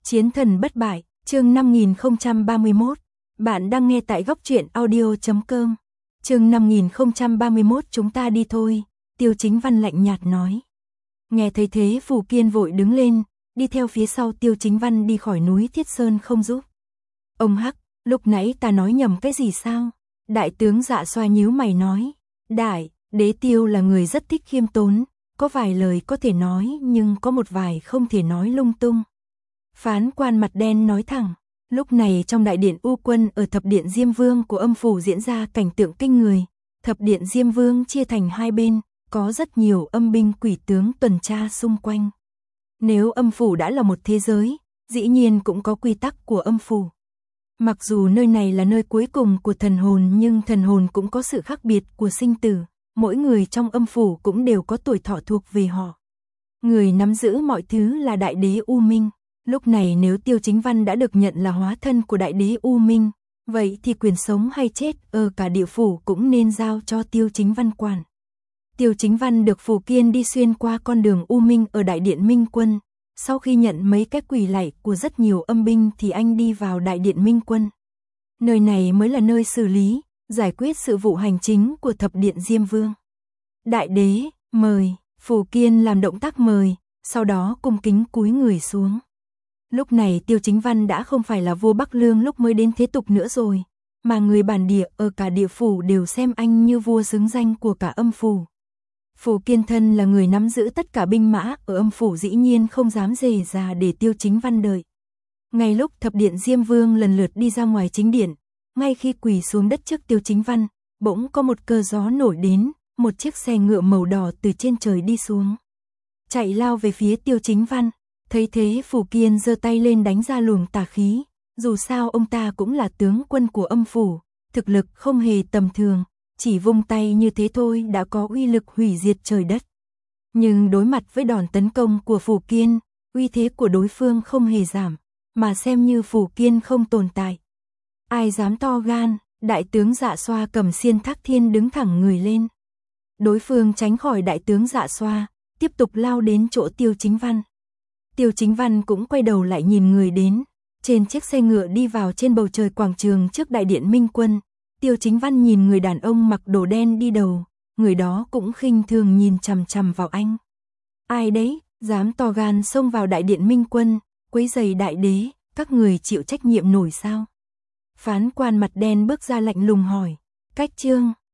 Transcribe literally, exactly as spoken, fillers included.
Chiến thần bất bại, chương năm nghìn không trăm ba mươi mốt. Bạn đang nghe tại góc truyện audio chấm com. Chương năm nghìn không trăm ba mươi mốt chúng ta đi thôi, Tiêu Chính Văn lạnh nhạt nói. Nghe thấy thế Phù Kiên vội đứng lên, đi theo phía sau Tiêu Chính Văn đi khỏi núi Thiết Sơn không giúp. Ông Hắc, lúc nãy ta nói nhầm cái gì sao? Đại tướng Dạ Xoa nhíu mày nói. Đại, đế Tiêu là người rất thích khiêm tốn, có vài lời có thể nói nhưng có một vài không thể nói lung tung. Phán quan mặt đen nói thẳng. Lúc này trong đại điện U Quân ở thập điện Diêm Vương của âm phủ diễn ra cảnh tượng kinh người. Thập điện Diêm Vương chia thành hai bên, có rất nhiều âm binh quỷ tướng tuần tra xung quanh. Nếu âm phủ đã là một thế giới, dĩ nhiên cũng có quy tắc của âm phủ. Mặc dù nơi này là nơi cuối cùng của thần hồn nhưng thần hồn cũng có sự khác biệt của sinh tử. Mỗi người trong âm phủ cũng đều có tuổi thọ thuộc về họ. Người nắm giữ mọi thứ là đại đế U Minh. Lúc này nếu Tiêu Chính Văn đã được nhận là hóa thân của đại đế U Minh, vậy thì quyền sống hay chết ở cả địa phủ cũng nên giao cho Tiêu Chính Văn quản. Tiêu Chính Văn được Phù Kiên đi xuyên qua con đường U Minh ở đại điện Minh Quân. Sau khi nhận mấy cái quỳ lạy của rất nhiều âm binh thì anh đi vào đại điện Minh Quân. Nơi này mới là nơi xử lý, giải quyết sự vụ hành chính của thập điện Diêm Vương. Đại đế, mời, Phù Kiên làm động tác mời, sau đó cung kính cúi người xuống. Lúc này Tiêu Chính Văn đã không phải là vua Bắc Lương lúc mới đến thế tục nữa rồi, mà người bản địa ở cả địa phủ đều xem anh như vua xứng danh của cả âm phủ. Phù Kiên thân là người nắm giữ tất cả binh mã ở âm phủ dĩ nhiên không dám dề già để Tiêu Chính Văn đợi. Ngay lúc thập điện Diêm Vương lần lượt đi ra ngoài chính điện, ngay khi quỳ xuống đất trước Tiêu Chính Văn, bỗng có một cơn gió nổi đến, một chiếc xe ngựa màu đỏ từ trên trời đi xuống. Chạy lao về phía Tiêu Chính Văn, thấy thế Phù Kiên giơ tay lên đánh ra luồng tà khí, dù sao ông ta cũng là tướng quân của âm phủ, thực lực không hề tầm thường, chỉ vung tay như thế thôi đã có uy lực hủy diệt trời đất. Nhưng đối mặt với đòn tấn công của Phù Kiên, uy thế của đối phương không hề giảm, mà xem như Phù Kiên không tồn tại. Ai dám to gan, đại tướng Dạ Xoa cầm xiên Thác Thiên đứng thẳng người lên. Đối phương tránh khỏi đại tướng Dạ Xoa, tiếp tục lao đến chỗ Tiêu Chính Văn. Tiêu Chính Văn cũng quay đầu lại nhìn người đến, trên chiếc xe ngựa đi vào trên bầu trời quảng trường trước đại điện Minh Quân. Tiêu Chính Văn nhìn người đàn ông mặc đồ đen đi đầu, người đó cũng khinh thường nhìn chằm chằm vào anh. Ai đấy, dám to gan xông vào đại điện Minh Quân, quấy rầy đại đế, các người chịu trách nhiệm nổi sao? Phán quan mặt đen bước ra lạnh lùng hỏi, cách chương.